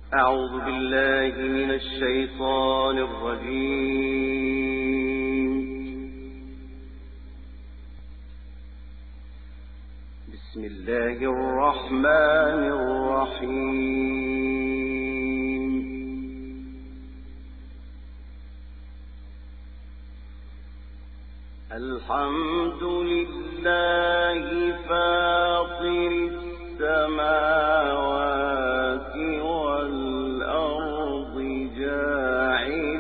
أعوذ بالله من الشيطان الرجيم. بسم الله الرحمن الرحيم. الحمد لله فاطر السماوات والأرض جاعل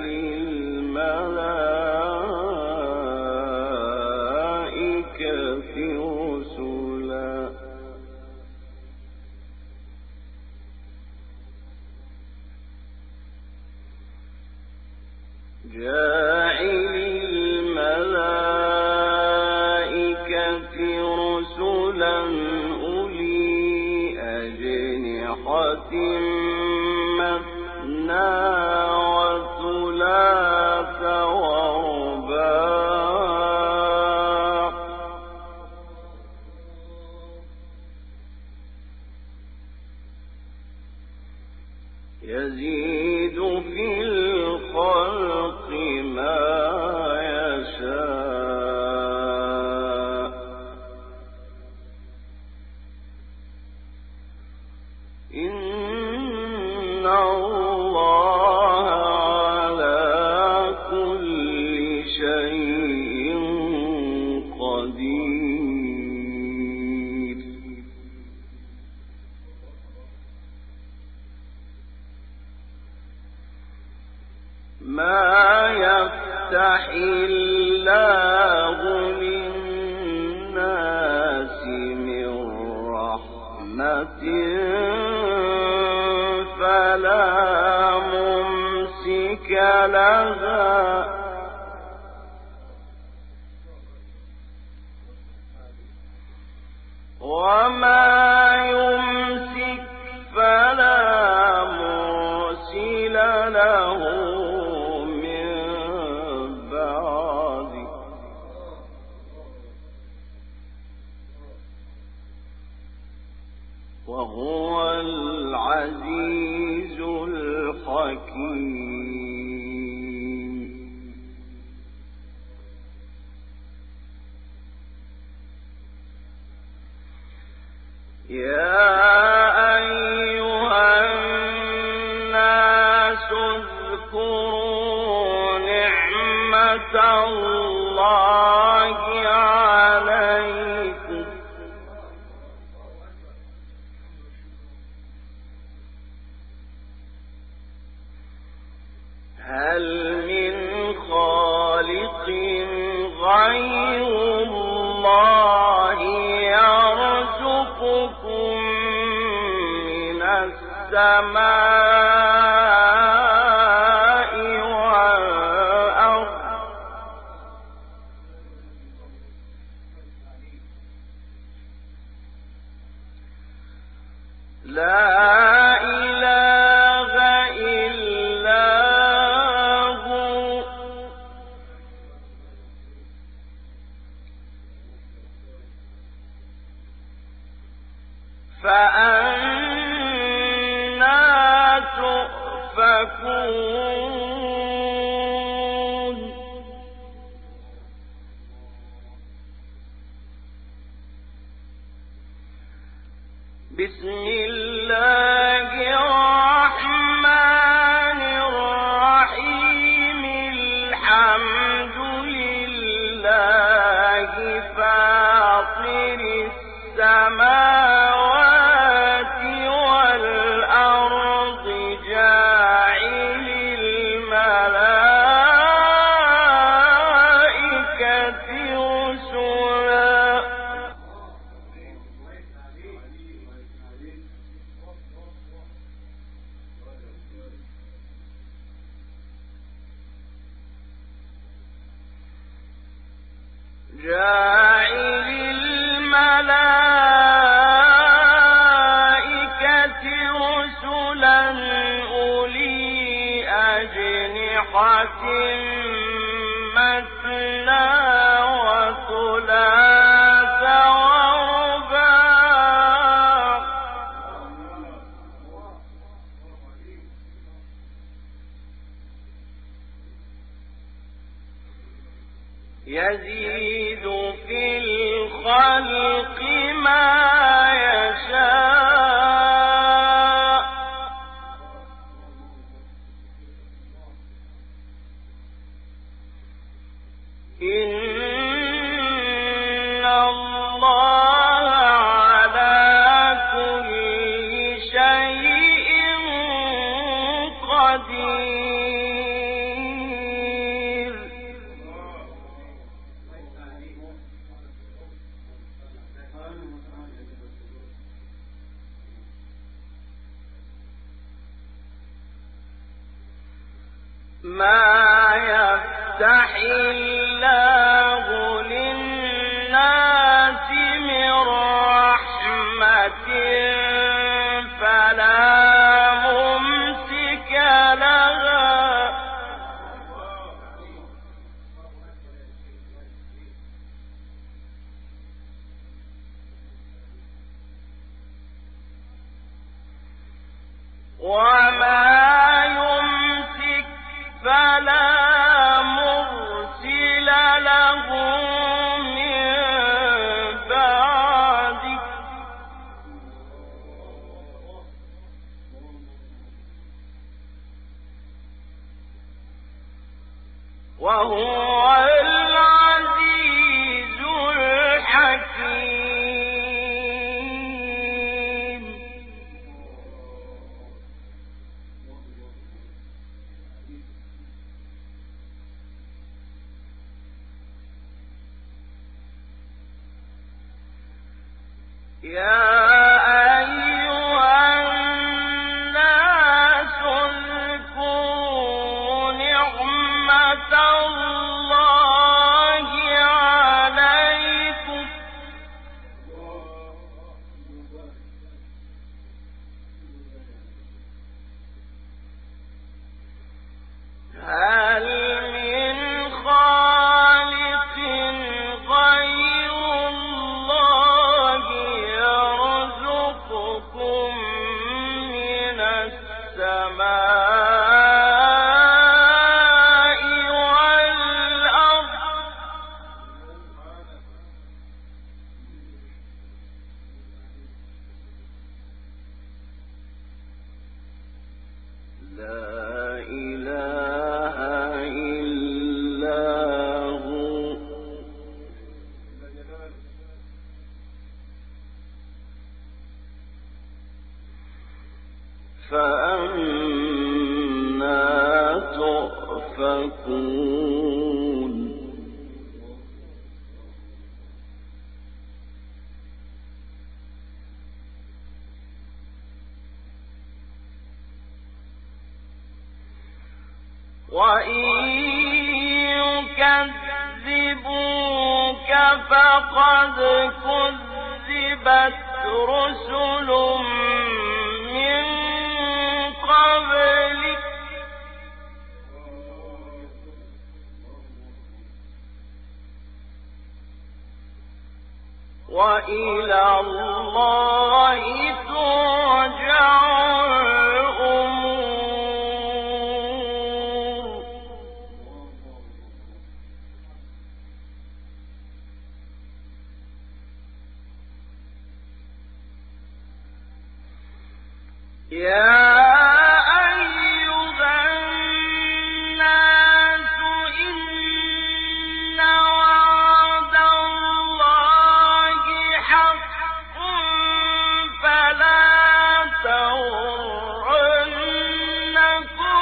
الملائكة رسلا أولي أجنحة مثنى وثلاث ورباع يزيد في الخلق ما يشاء إن الله على كل شيء قدير. ما يفتح الله للناس من رحمة فلا ممسك لها وما يمسك فلا مرسل له من بعده. وهو العزيز الحكيم. يا أيها الناس اذكروا نعمة الله عليكم هل من خالق غير الله يرزقكم من السماء والأرض لا إله إلا هو فأنى تؤفكون. بسم الله الرحمن الرحيم. الحمد لله فاطر السماوات والأرض جاعل الملائكة رسلا أولي أجنحة مثنى وثلاث ورباع يزيد في الخلق ما يشاء إن الله على كل شيء قدير ما يفتح الله للناس من رحمة فلا ممسك لها وما يمسك فلا مرسل له من بعده وهو العزيز الحكيم يا أيها الناس اذكروا نعمة الله عليكم هل من خالق غير الله يرزقكم من السماء والأرض لا إله إلا هو فأنا تؤفكون وإن يكذبوك فقد كذبت رسل من قبلك وإلى الله ترجع الأمور يا أيها الناس إن وعد الله حق فلا تغرنكم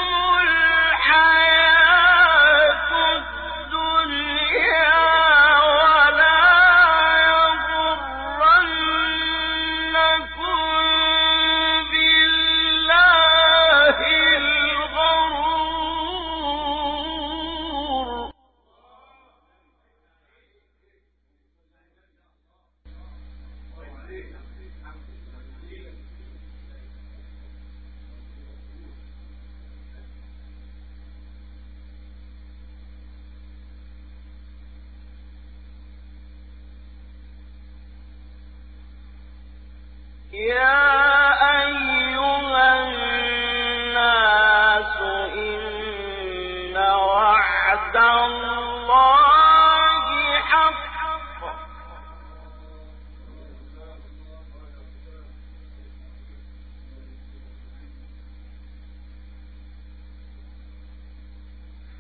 الحياة الدنيا ولا يغرنكم بالله الغرور يا أيها الناس إن وعد الله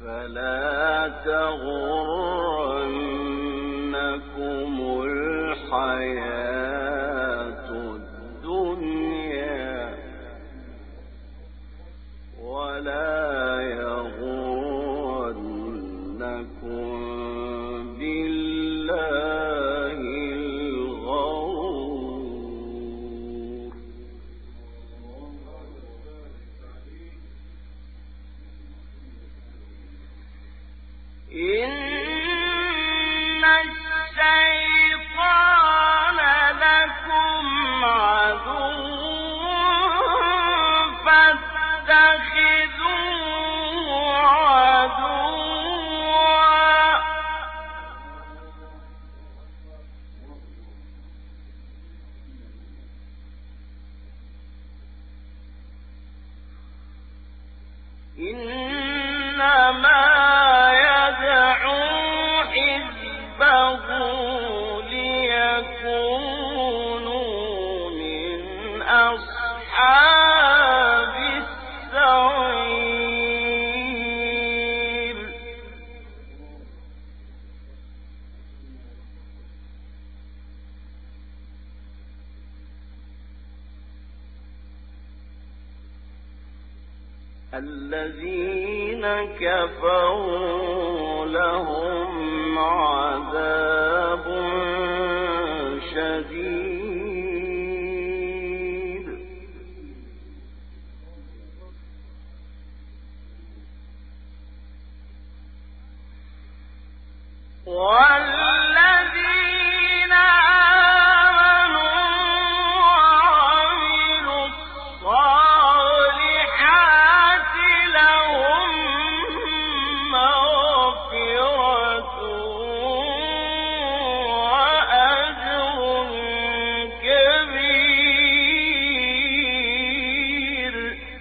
فلا تغرنكم الحياة الدنيا ولا يغرنكم بالله الغرور. إن الشيطان لكم عدو فاتخذوه عدوا. إنما ليكونوا من أصحاب السعير. الذين كفروا لهم عذاب شديد والذين آمنوا وعملوا الصالحات لهم مغفرة وأجر كبير.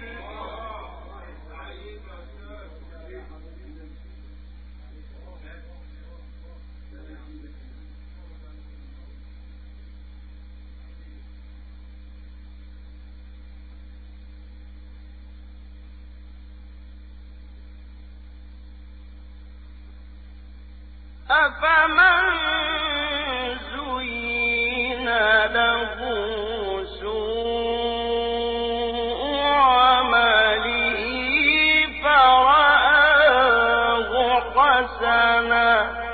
أفمن زين له سوء عمله فرآه حسنا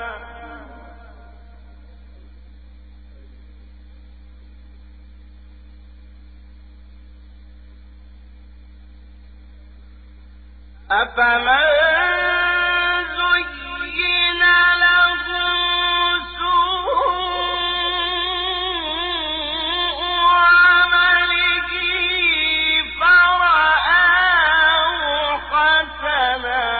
أفمن زين له سوء عمله فرآه حسنا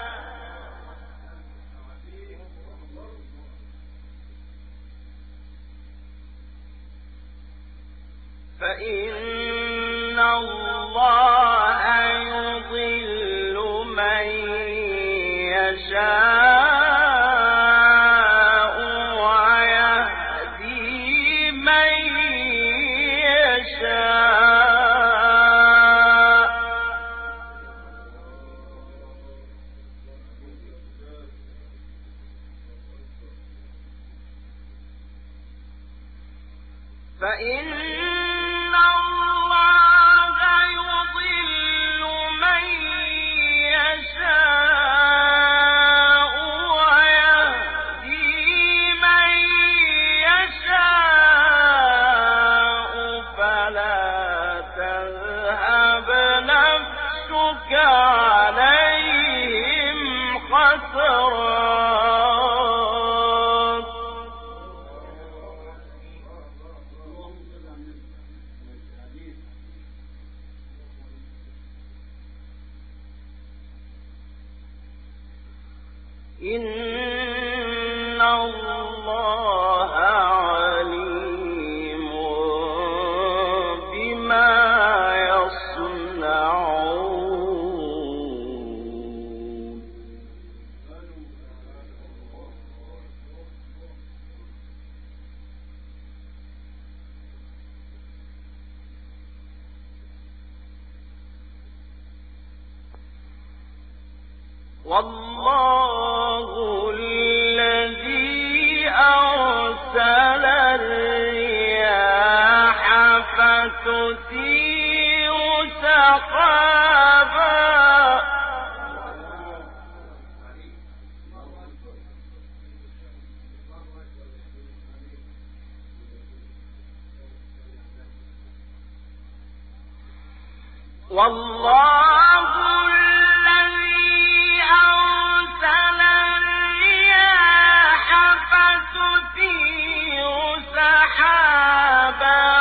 فإن الله يضل من يشاء ويهدي من يشاء. فإن الله يضل من يشاء ويهدي من يشاء فلا تذهب نفسك عليهم حسرات إن الله عليم بما يصنعون. والله الذي أرسل الرياح فتثير سحابا والله الذي أرسل الرياح فتثير سحابا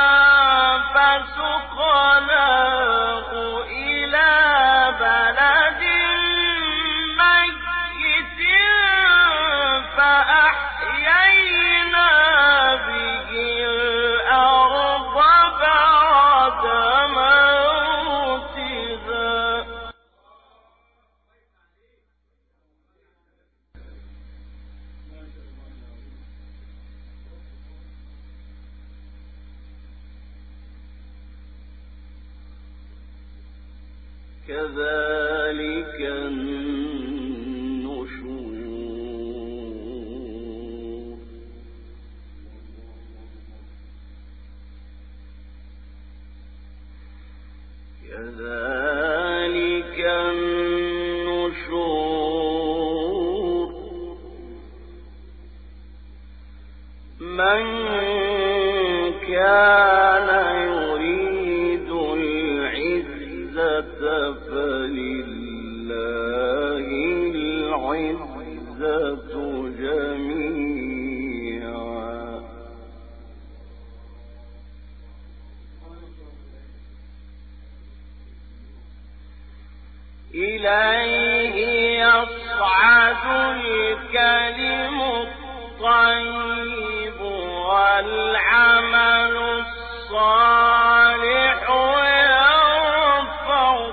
فسقناه إلى بلد ميت فأحيينا به الأرض بعد موتها كذلك النشور كذلك النشور من كان يريد العزة فلله العزة جميعا إليه يصعد الكلم الطيب والعمل الصالح يرفعه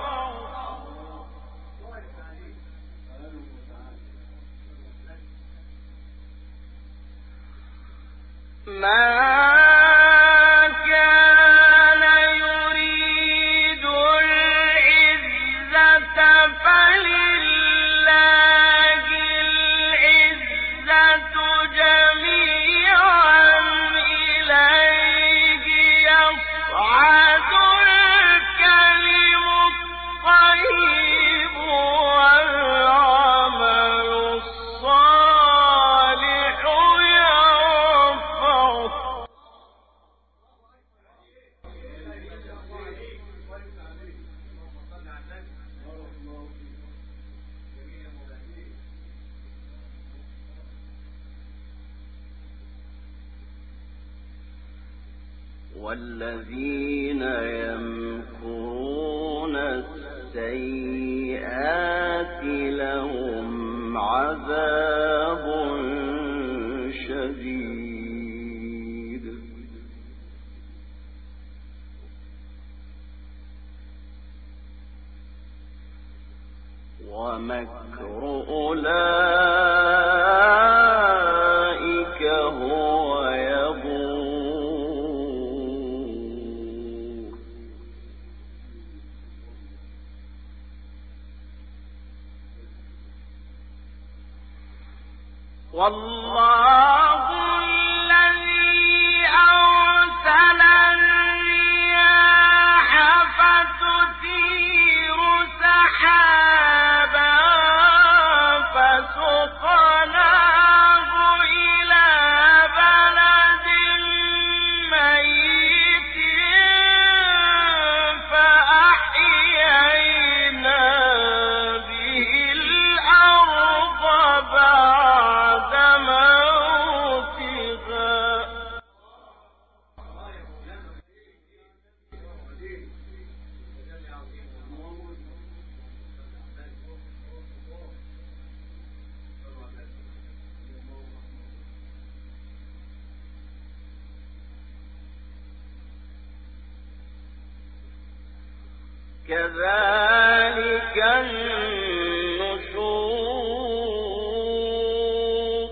والذين يمكرون السيئات لهم عذاب شديد ومكر أولئك هو يبور والله الذي أرسل الرياح فتثير سحابا فسقناه إلى بلد ميت فأحيينا به الأرض بعد موتها كذلك النشور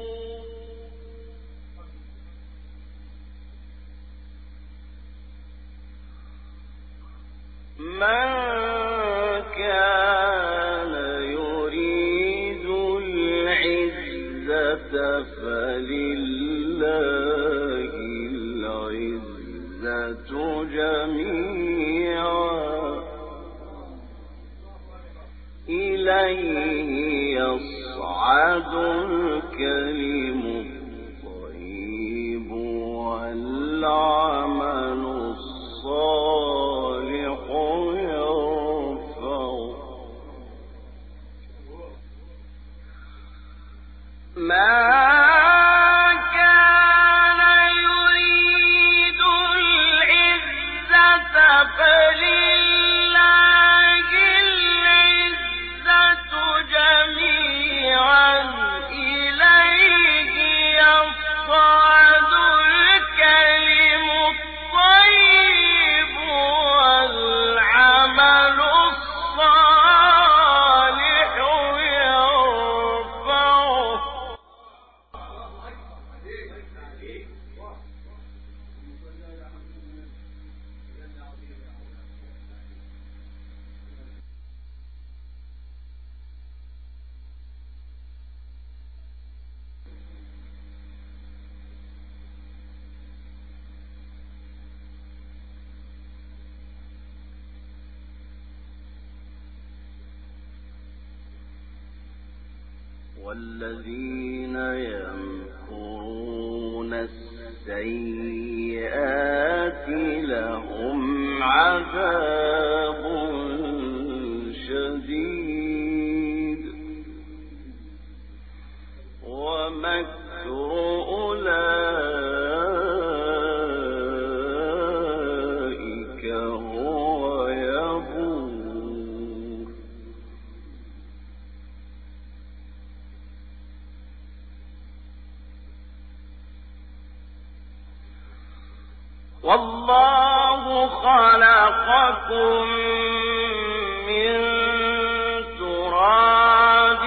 من كان يريد فلله العزة جميعا إليه يصعد الكلم الطيب والعمل الصالح يرفعه والذين يمكرون السيئات لهم عذاب شديد ومكر أولئك هو يبور والله خلقكم من تراب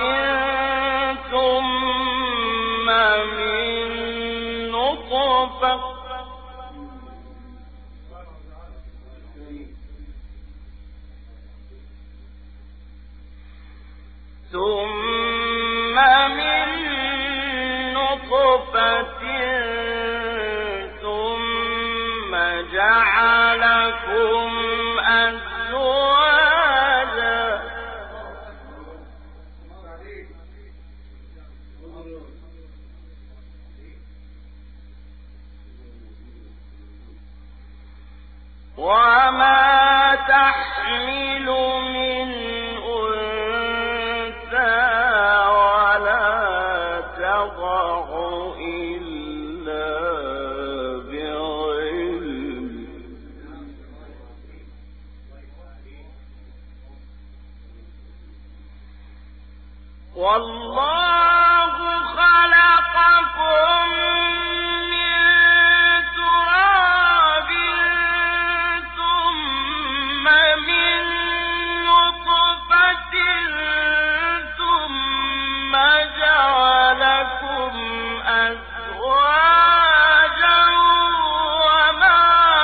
ثم من نطفة جعلكم أزواجا وما تحمل من أنثى ولا تضع إلا بعلم والله خلقكم من تراب ثم من نطفة ثم جعلكم أزواجا وما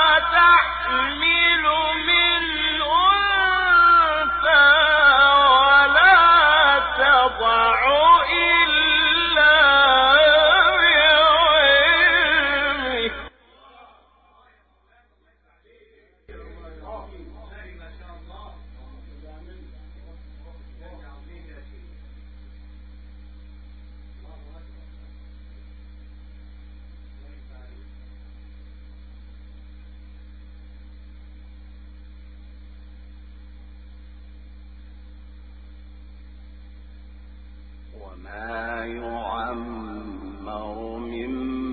تحمل من أنثى ولا تضع إلا بعلمه وما يعمر من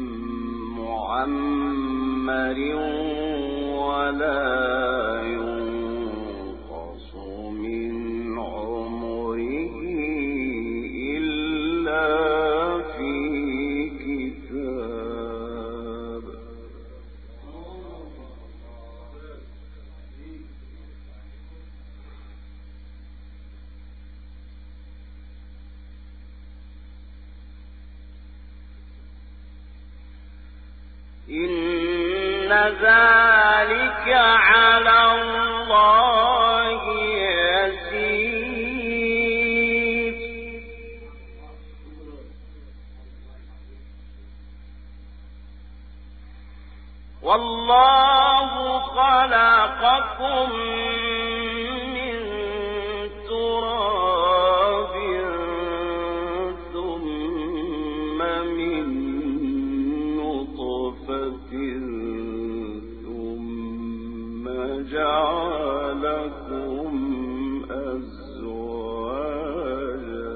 معمر ولا ينقص من عمره إلا في كتاب إن ذلك على الله يسير والله خلقكم من تراب ثم من نطفة ثم جعلكم أزواجا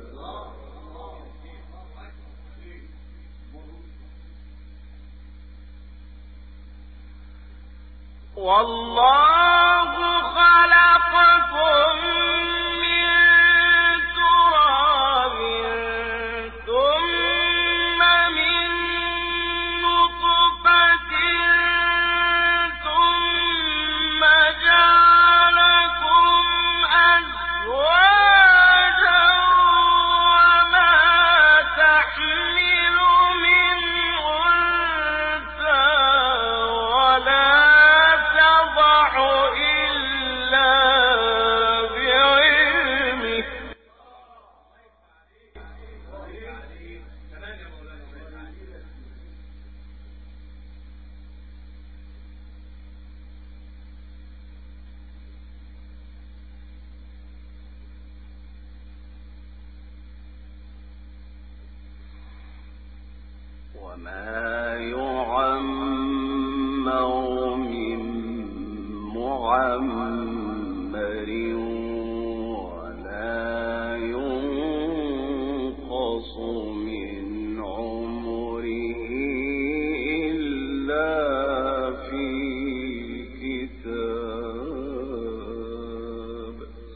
والله خلقكم من تراب ثم من نطفة ثم جعلكم أزواجا وما تحمل من أنثى ولا إلا بعلمه وما يعمر من معمر ولا ينقص من عمره إلا في كتاب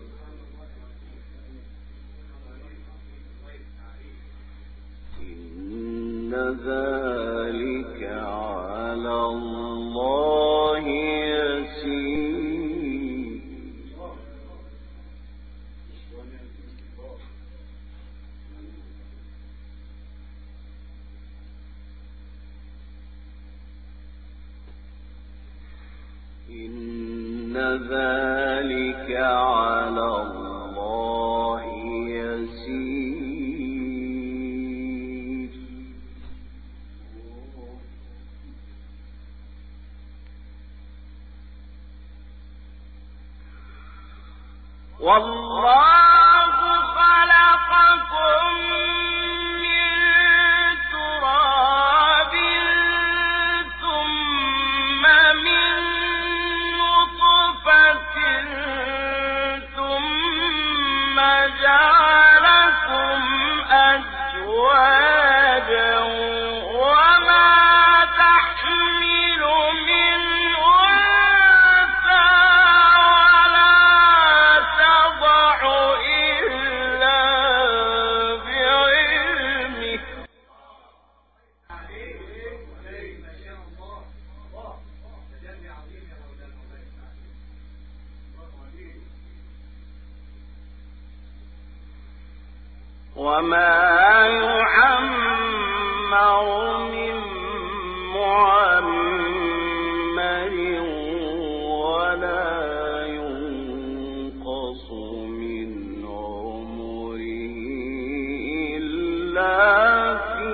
إن ذلك على الله يسير إن ذلك على الله يسير والله خلقكم من تراب ثم من نطفة ثم جعلكم أزواجا وما تحمل من أنثى ولا تضع إلا بعلمه وما يعمر من معمر ولا ينقص من عمره إلا في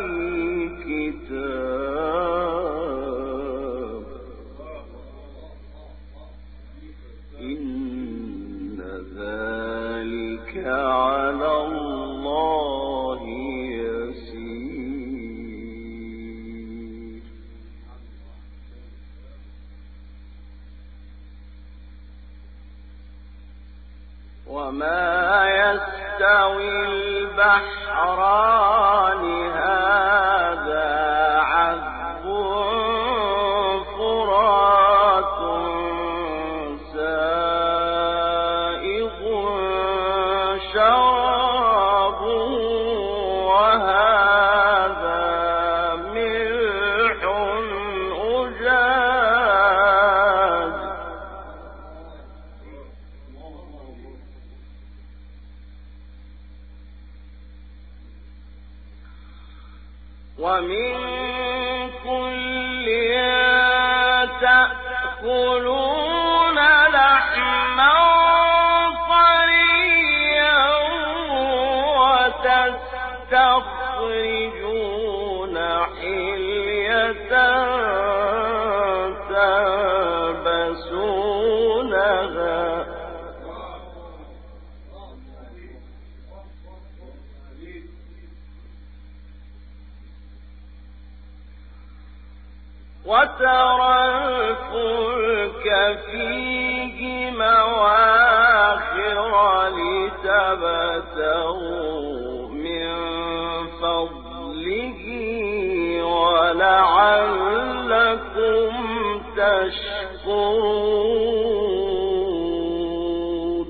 كتاب إن ذلك على الله يسير وما يستوي البحران هذا عذب فرات سائغ شرابه وهذا ملح أجاج ومن كل تأكلون لحما طريا وتستخرجون حلية وترى الفلك فيه مواخر لتبتغوا من فضله ولعلكم تشكرون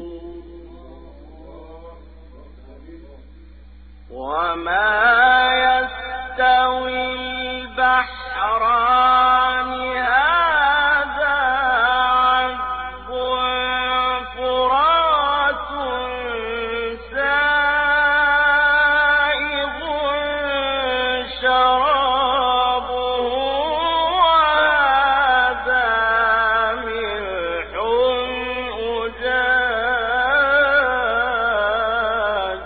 وما يستوي البحران هذا عذب فرات سائغ شرابه وهذا ملح أجاج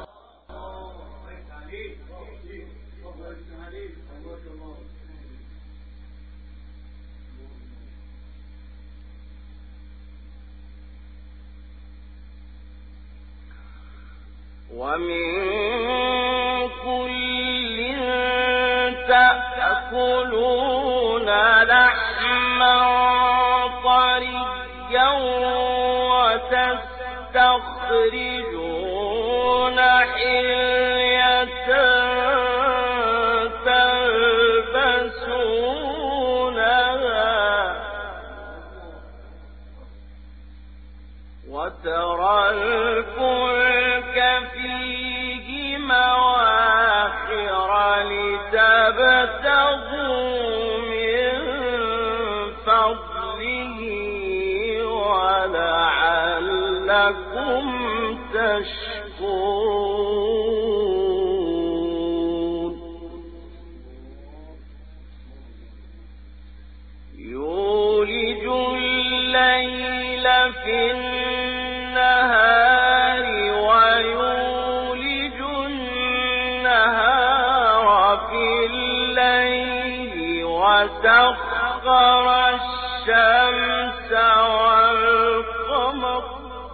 ومن كل تأكلون لحما طريا وتستخرجون حلية تلبسونها وترى الفلك فيه مواخر لتبتغوا من فضله ولعلكم تشكرون يولج الليل في النهار ويولج النهار في الليل وسخر الشمس والقمر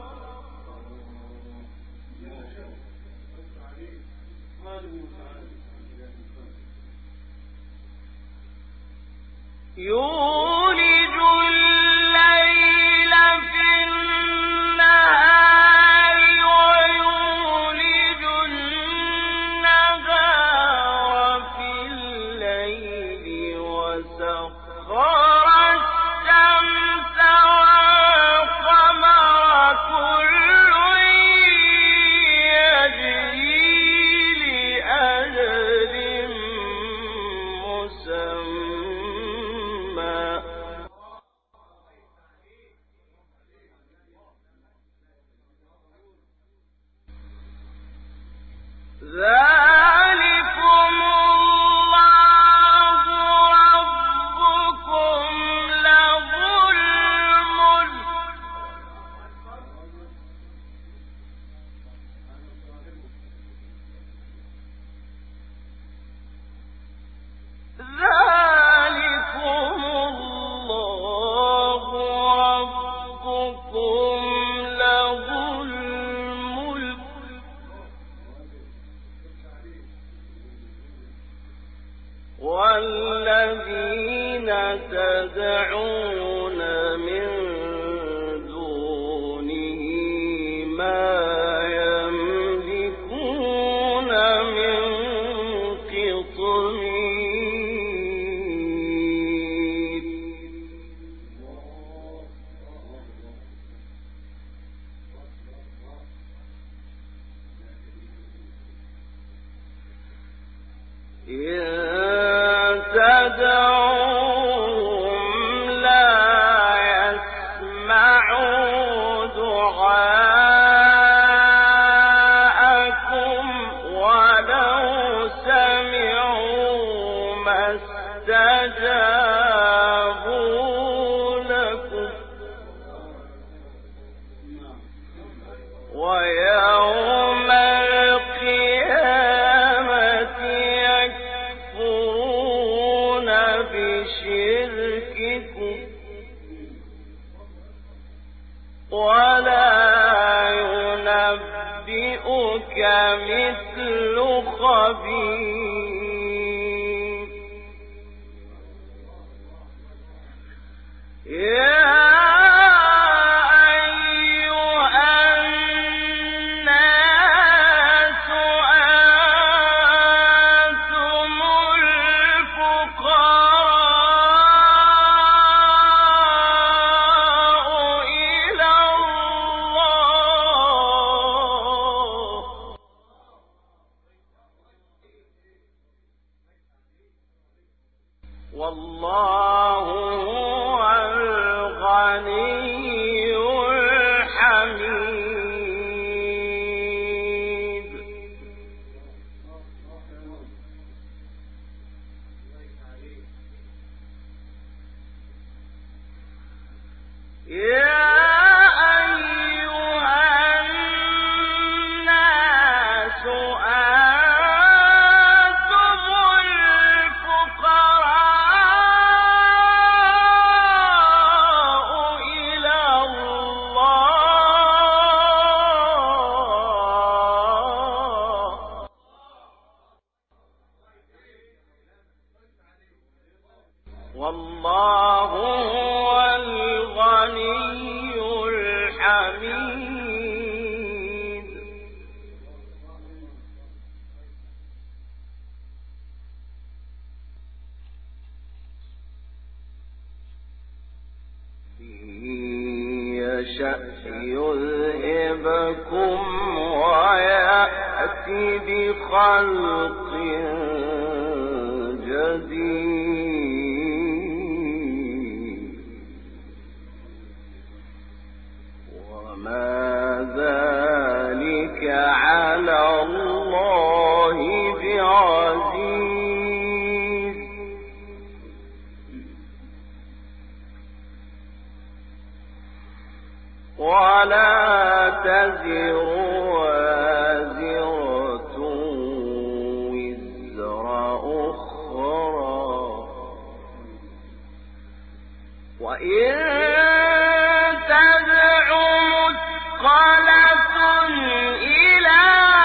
يولج الليل في النهار ويولج النهار في الليل وسخر الشمس والقمر كل يجري لأجل مسمى ذلكم الله ربكم له الملك ذلكم الله ربكم له الملك والذين تدعون من دونه ما يملكون من قطمير تدعوهم لا يسمعوا دعاءكم ولو سمعوا ما استجابوا لكم ويوم القيامة يكفرون بشرككم ولا ينبئك مثل خبير والله هو الغني الحميد. يا والله هو الغني الحميد. يشأ يذهبكم ويأتي بخلق جديد وما ذلك على الله بعزيز. ولا تزر وازرة وزر أخرى وإن تدع مثقلة إلى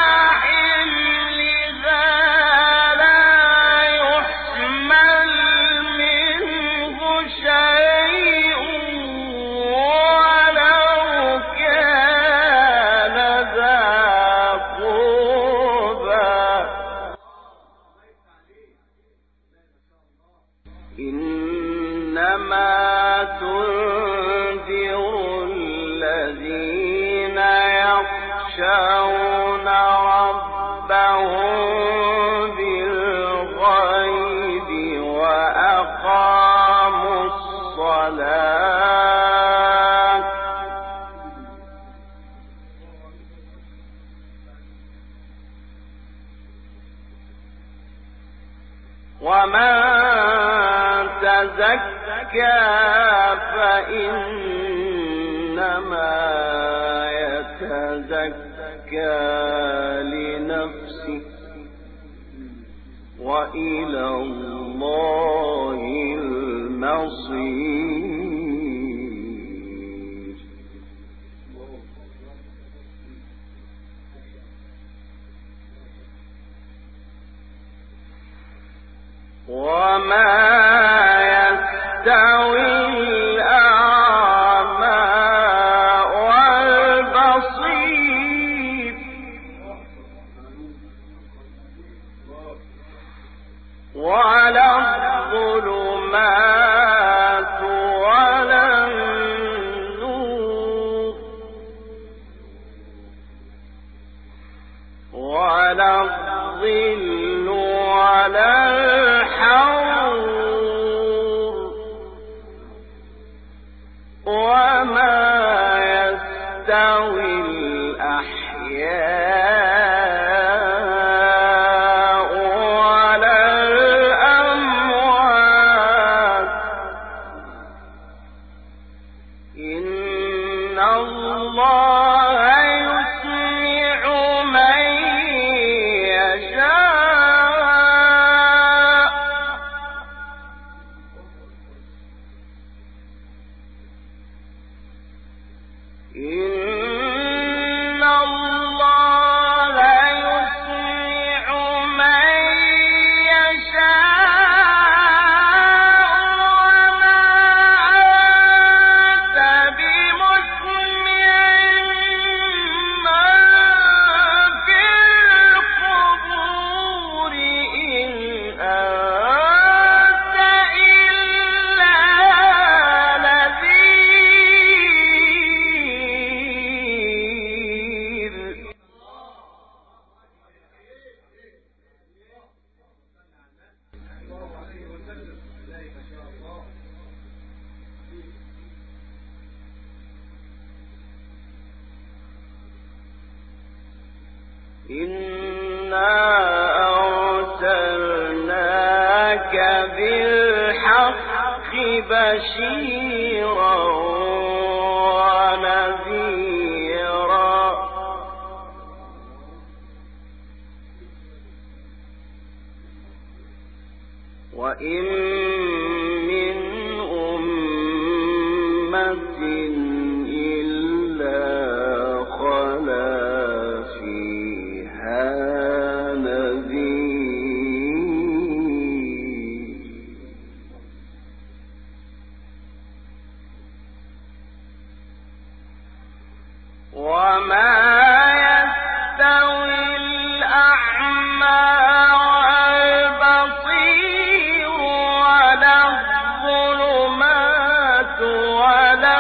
حملها لا يحمل منه شيء ولو كان ذا قربى. إنما تنذر الذين يخشون ربهم بالغيب وأقاموا الصلاة ومن تزكى فإنما يتزكى لنفسه وإلى الله المصير. وما يستوي الأعمى والبصير ولا الظلمات ولا النور ولا الظل ولا الحرور وما يستوي الأحياء ولا الأموات. إن الله يسمع من يشاء إن الله إنا أرسلناك بالحق بشيرا ونذيرا وإن من أمة إلا خلا فيها نذير وما يستوي الأعمى والبصير ولا الظلمات ولا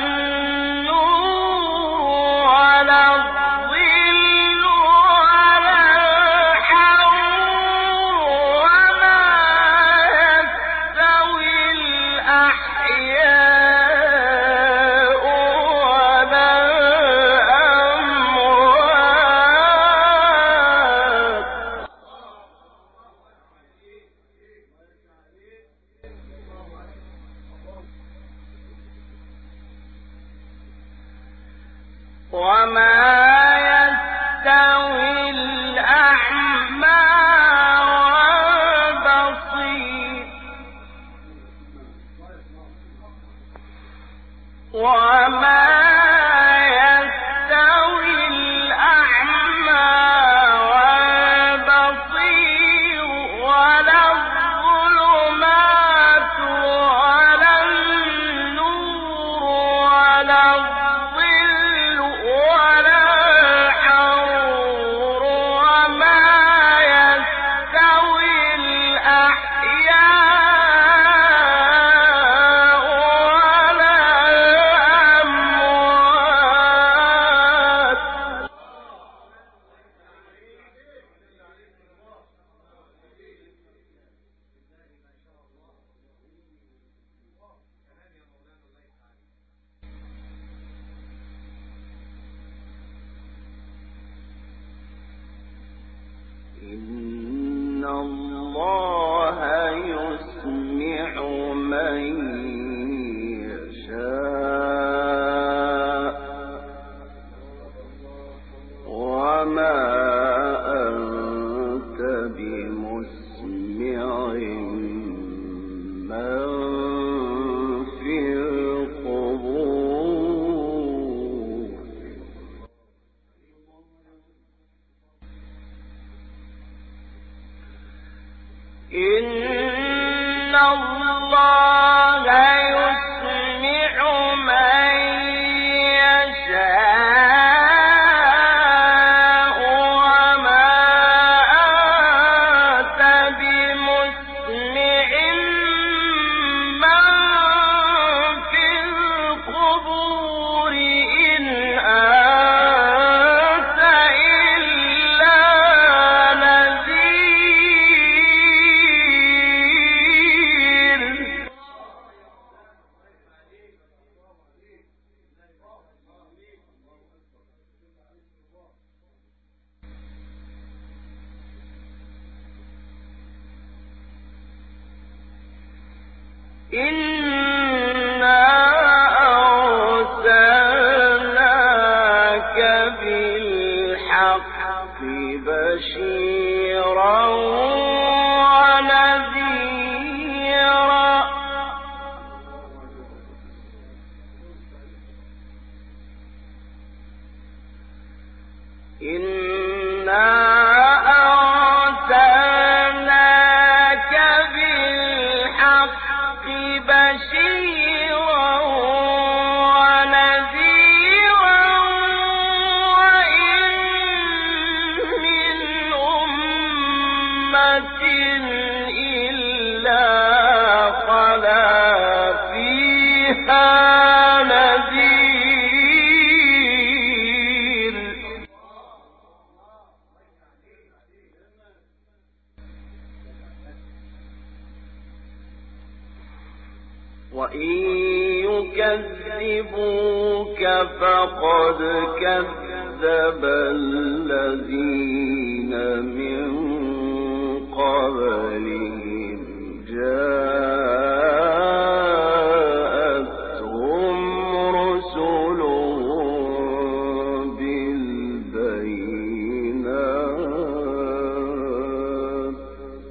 النور ولا الظل ولا الحرور وما يستوي الأحياء ولا الأموات وما يستوي الأعمى والبصير وما يستوي الأعمى والبصير ولا الظلمات ولا النور ولا الظل ولا الحرور وما يستوي الأحياء ولا الأموات إن الله يسمع من يشاء وما أنت بمسمع من في القبور إن الله يسمع من يشاء وما أنت بمسمع من في القبور إن أنت إلا نذير إنا أرسلناك بالحق بشيرا ونذيرا إنا أرسلناك بالحق بشيرا ونذيرا وإن من أمة إلا خلا فيها نذير وإن يكذبوك فقد كذب كذب الذين من قبلهم جاءتهم رسلهم بالبينات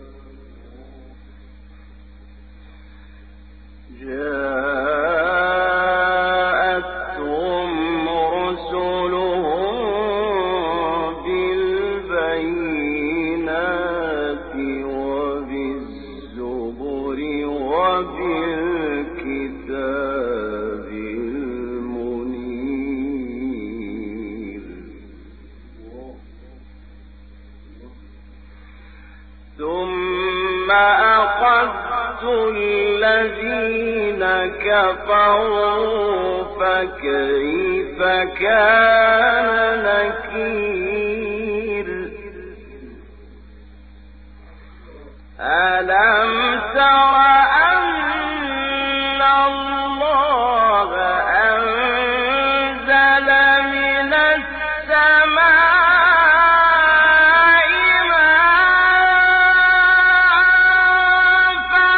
وبالزبر وبالكتاب المنير ثم أخذت الذين كفروا فكيف كان نكير ألم تر أن الله أنزل من السماء ماء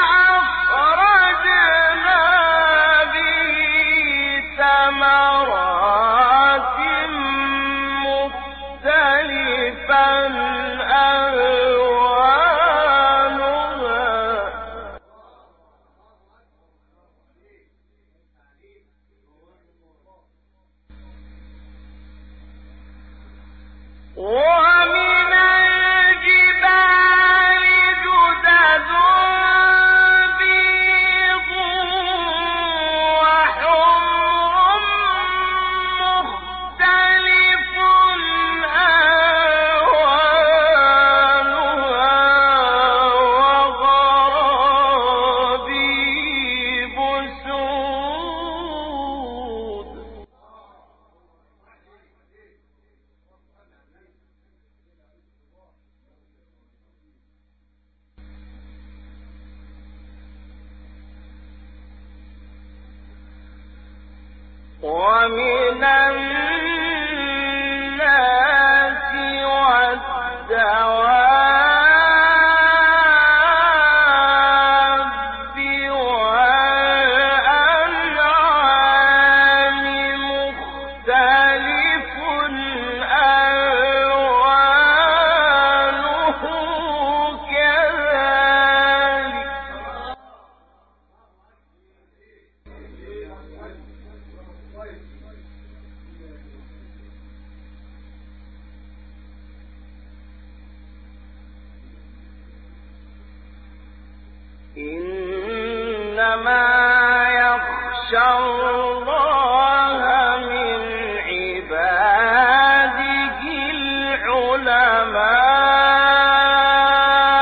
فأخرجنا به ثمرات مختلفا ومن الجبال جدد بيض وحمر مختلف ألوانها وغرابيب سود ومن الناس والدواب والأنعام مختلف ألوانه كذلك إنما يخشى الله من عباده العلماء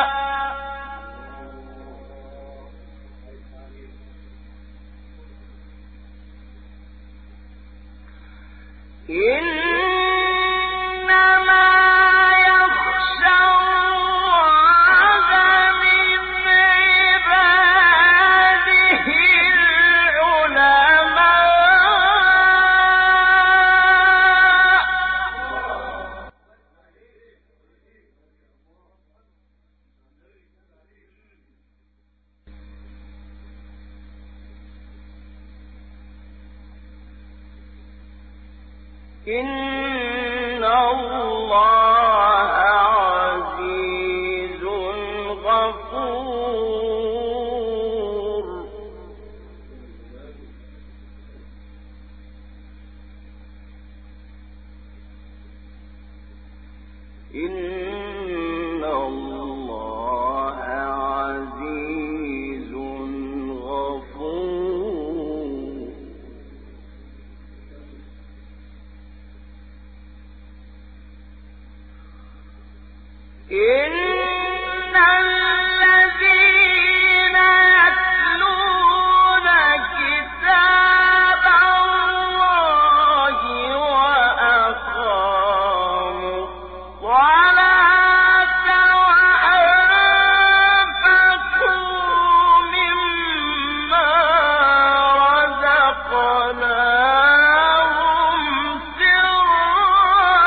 إنما يخشى الله من عباده العلماء إن الله عزيز غفور إن الله عزيز غفور إن الذين يتلون كتاب الله وأقاموا الصلاة وأنفقوا مما رزقناهم سرا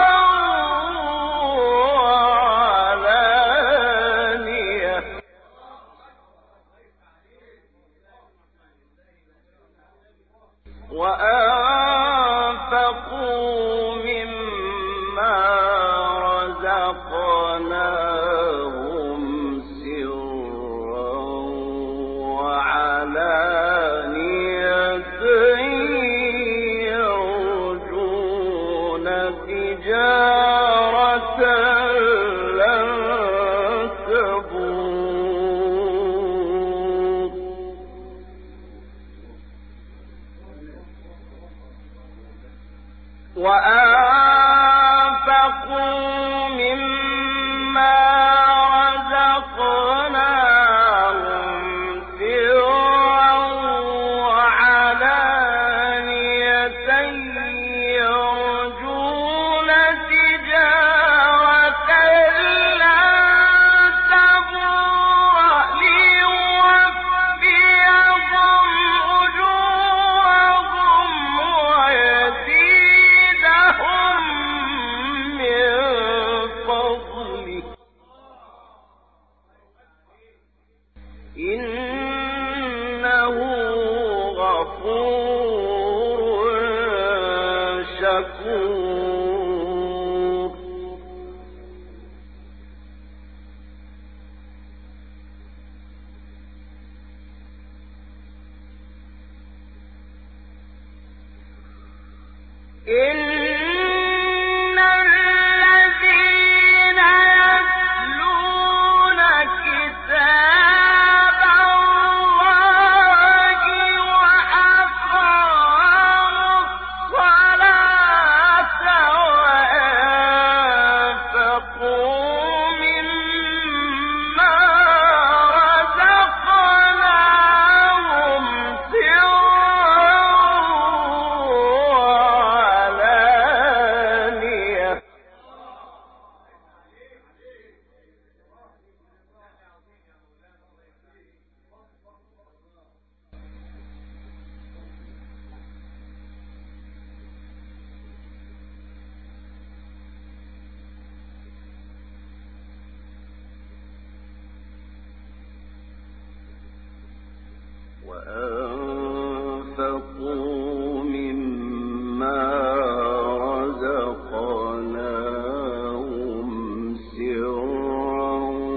وأنفقوا مما رزقناهم سرا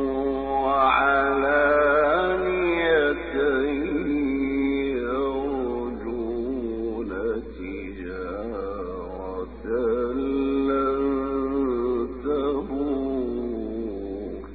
وعلانية يرجون تجارة لن تبور.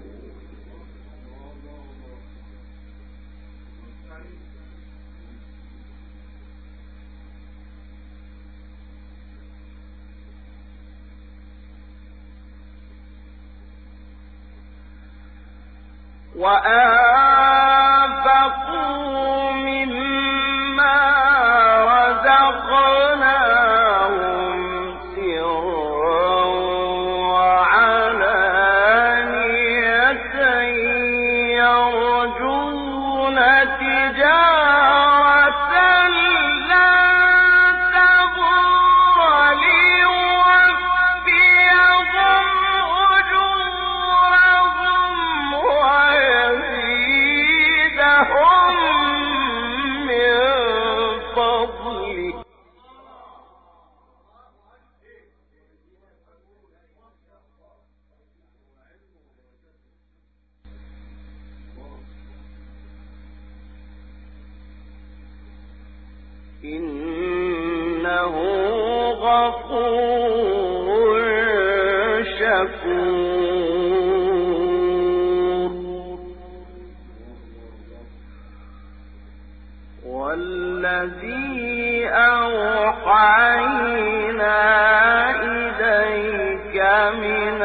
وأنفقوا مما رزقناهم سرا وعلانية يرجون تجارة لن تبور ليوفيهم أجورهم ويزيدهم من فضله. إنه غفور شكور. والذي أوحينا إليك من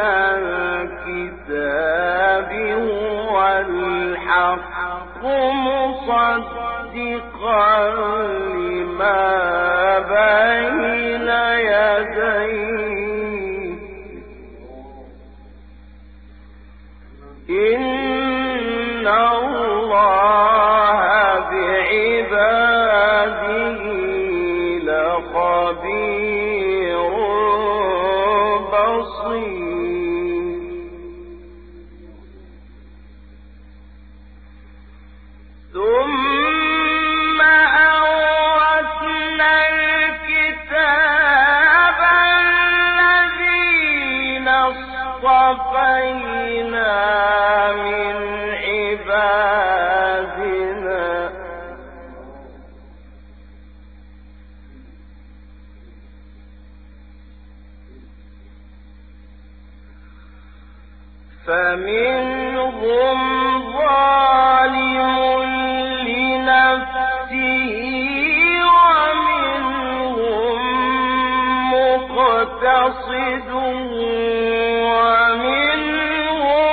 الكتاب هو الحق مصدقا لما بين يديه إن الله بعباده لخبير بصير. ثم أورثنا الكتاب الذين اصطفينا من عبادنا فمنهم ظالم لنفسه ومنهم مقتصد ومنهم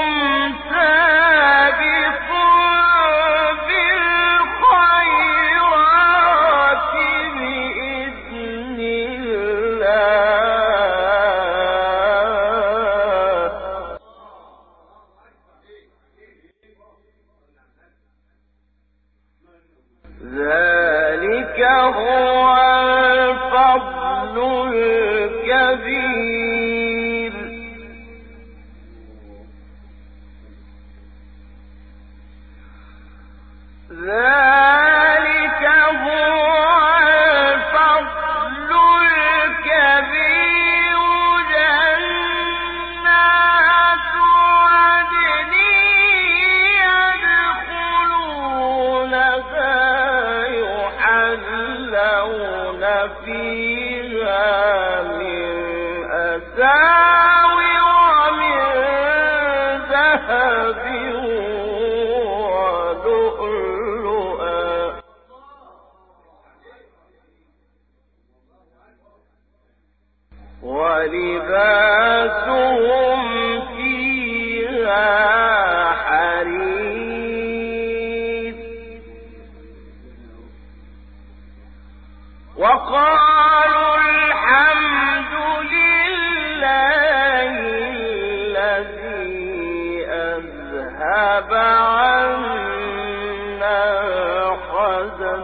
عنا حزن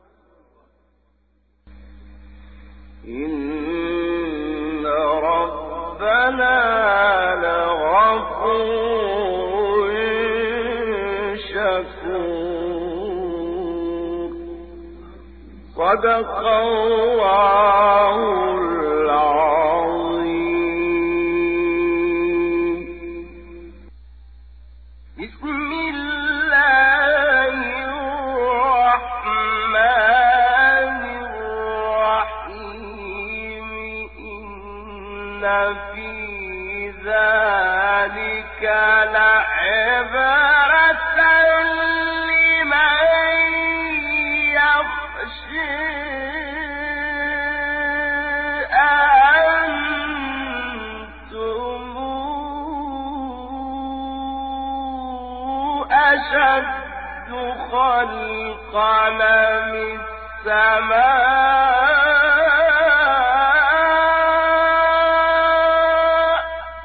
إن ربنا لغفور شكور. صدق الله العظيم. بسم الله الرحمن الرحيم. إن في ذلك لعبرة لمن يخشى أنتم أشد خلقا من السماء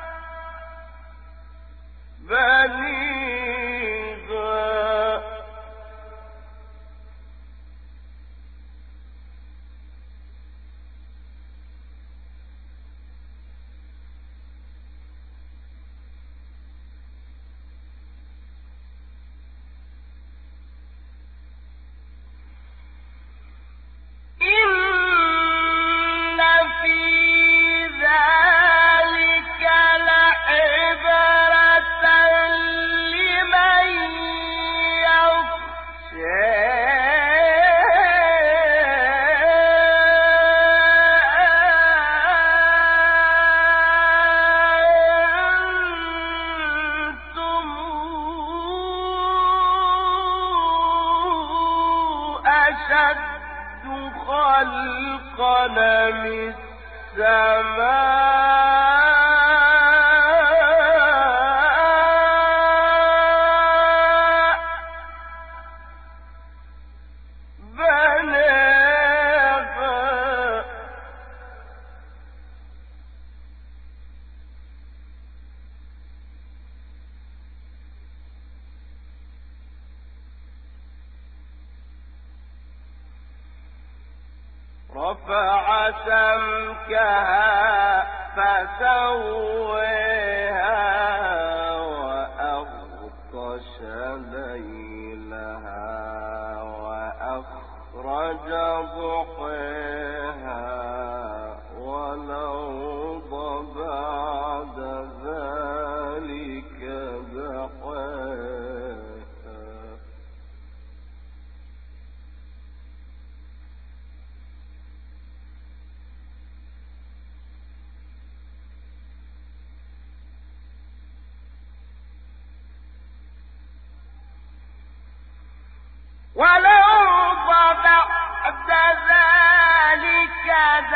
بنيها إن في ذلك لعبرة لمن يخشى أنتم أشد خلقا من السماء بناها رفع سمكها فسويها وأغطش ليلها وأخرج ضحيها والأرض بعد ذلك دحاها والأرض بعد ذلك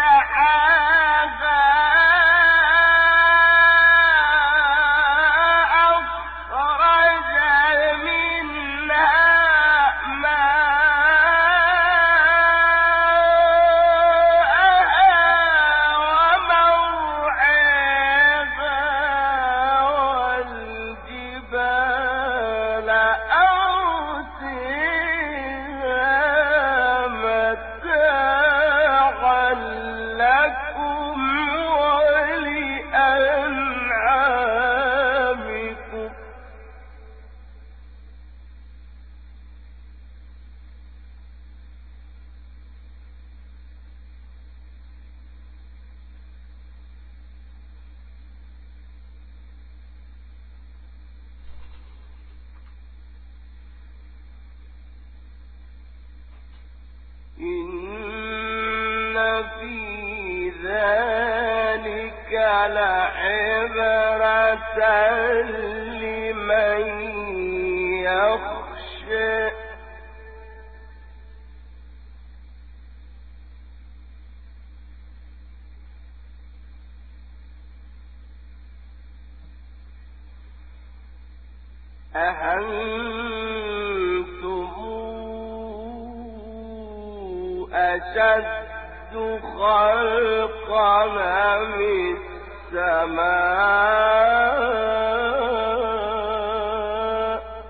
دحاها أخرج منها ماءها ومرعاها والجبال أرساها متاعا لكم ولأنعامكم. إن في ذلك لعبرة لمن يخشى أأنتم أشد خلقا من السماء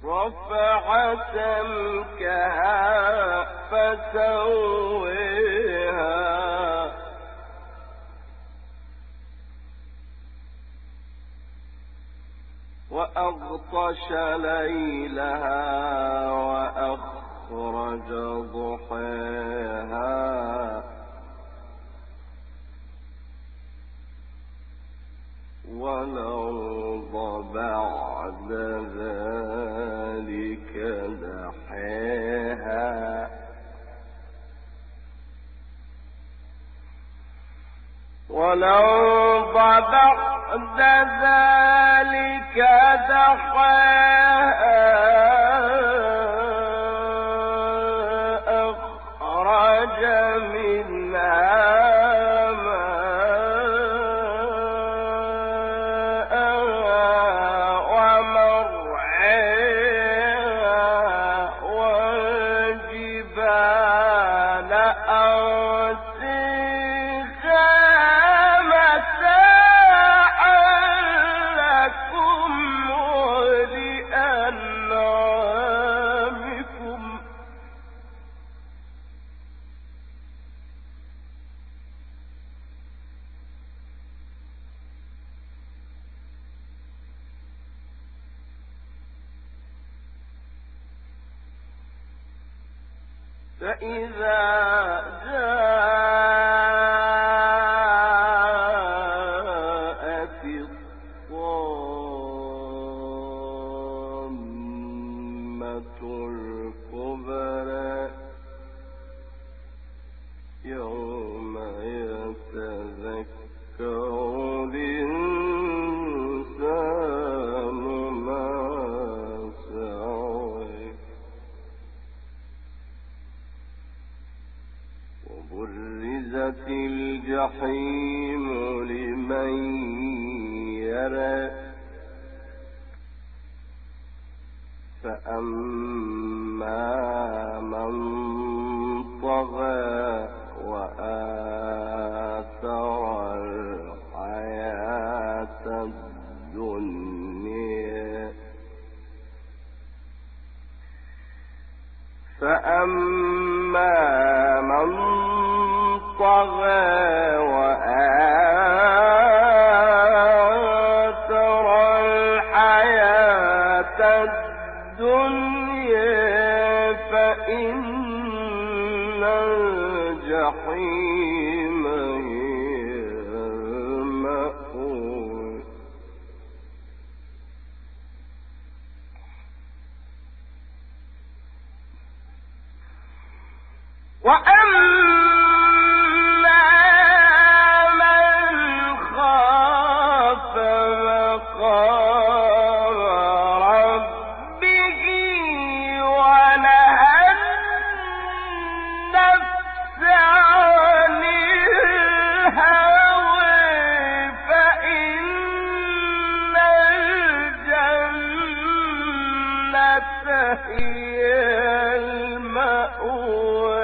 رفع سمكها فسويها وأغطش ليلها وأخرج ضحاها والأرض بعد ذلك دحاها والأرض بعد ذلك دحاها أخرج منها فإذا جاءت الطامة الكبرى يوم يتذكر الإنسان ما سعى وبرزت الجحيم لمن يرى فأما من طغى وآثر الحياة الدنيا فأما من طغى وآثر الحياة الدنيا فإن الجحيم هي المأوى وأما من خاف مقام ربه ونهى النفس عن الهوى فإن الجنة هي المأوى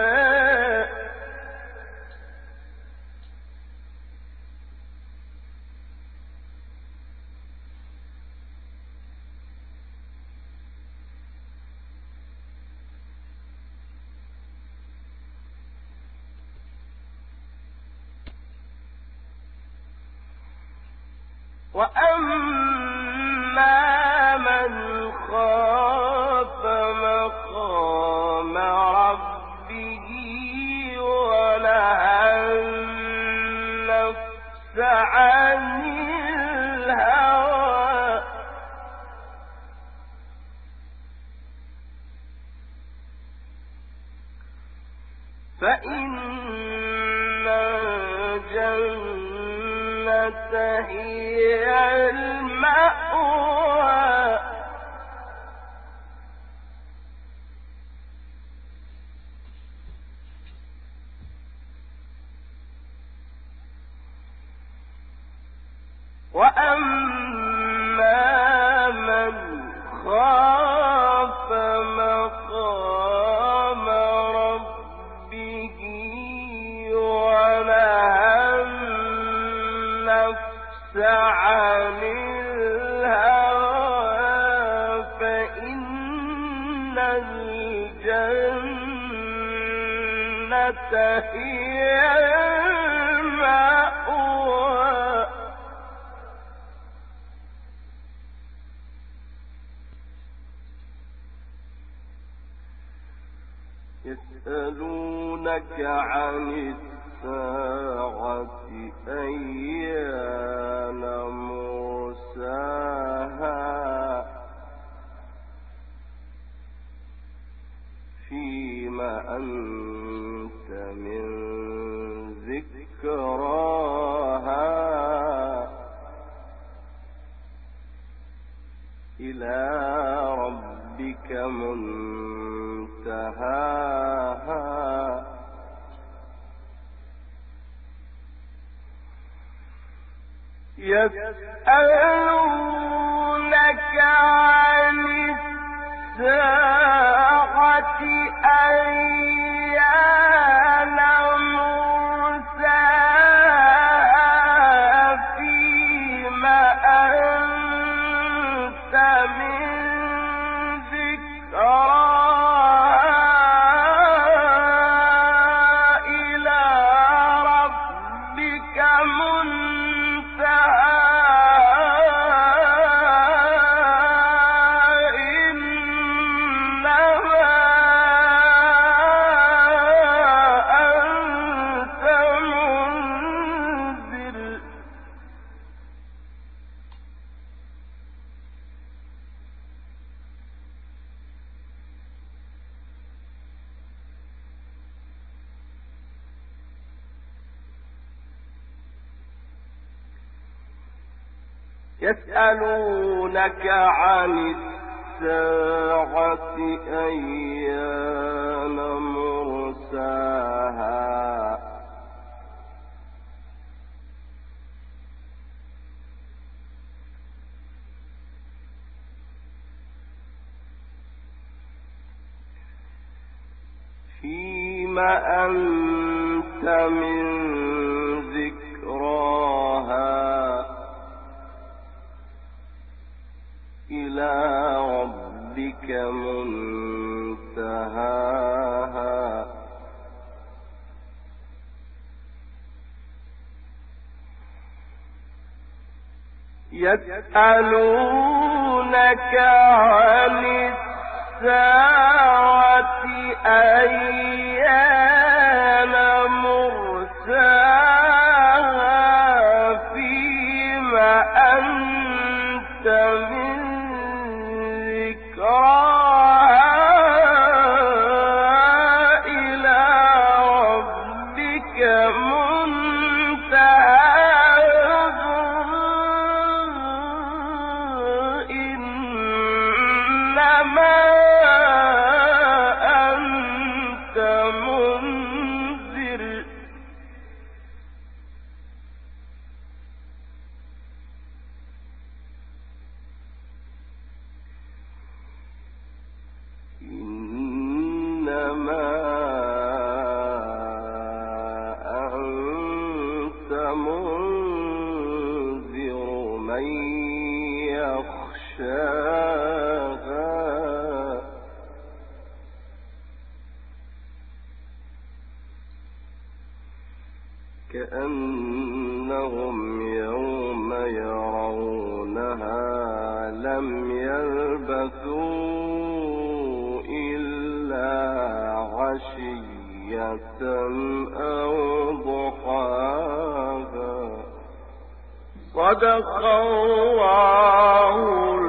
وأما من خاف مقام ربه ونهى النفس عن الهوى فإن الجنة هي المأوى وأما من خاف مقام ربه ونهى النفس عن الهوى فإن الجنة هي المأوى يسألونك عن الساعة أيان مرساها فيم أنت من ذكراها إلى ربك منتهاها يسألونك عن الساعة أيان مرساها فيم أنت من ذكراها إلى ربك منتهاها يسألونك عن الساعة أيان مرساها فيم أنت من ذكراها إلى ربك منتهاها يسألونك عن الساعة أيان مرساها فيم أنت من إلى ربك منتهاها إنما أنت منذر إنما أنت منذر من يخشاها كأنهم يوم يرونها لم يلبثوا إلا عشية أو ضحاها صدق الله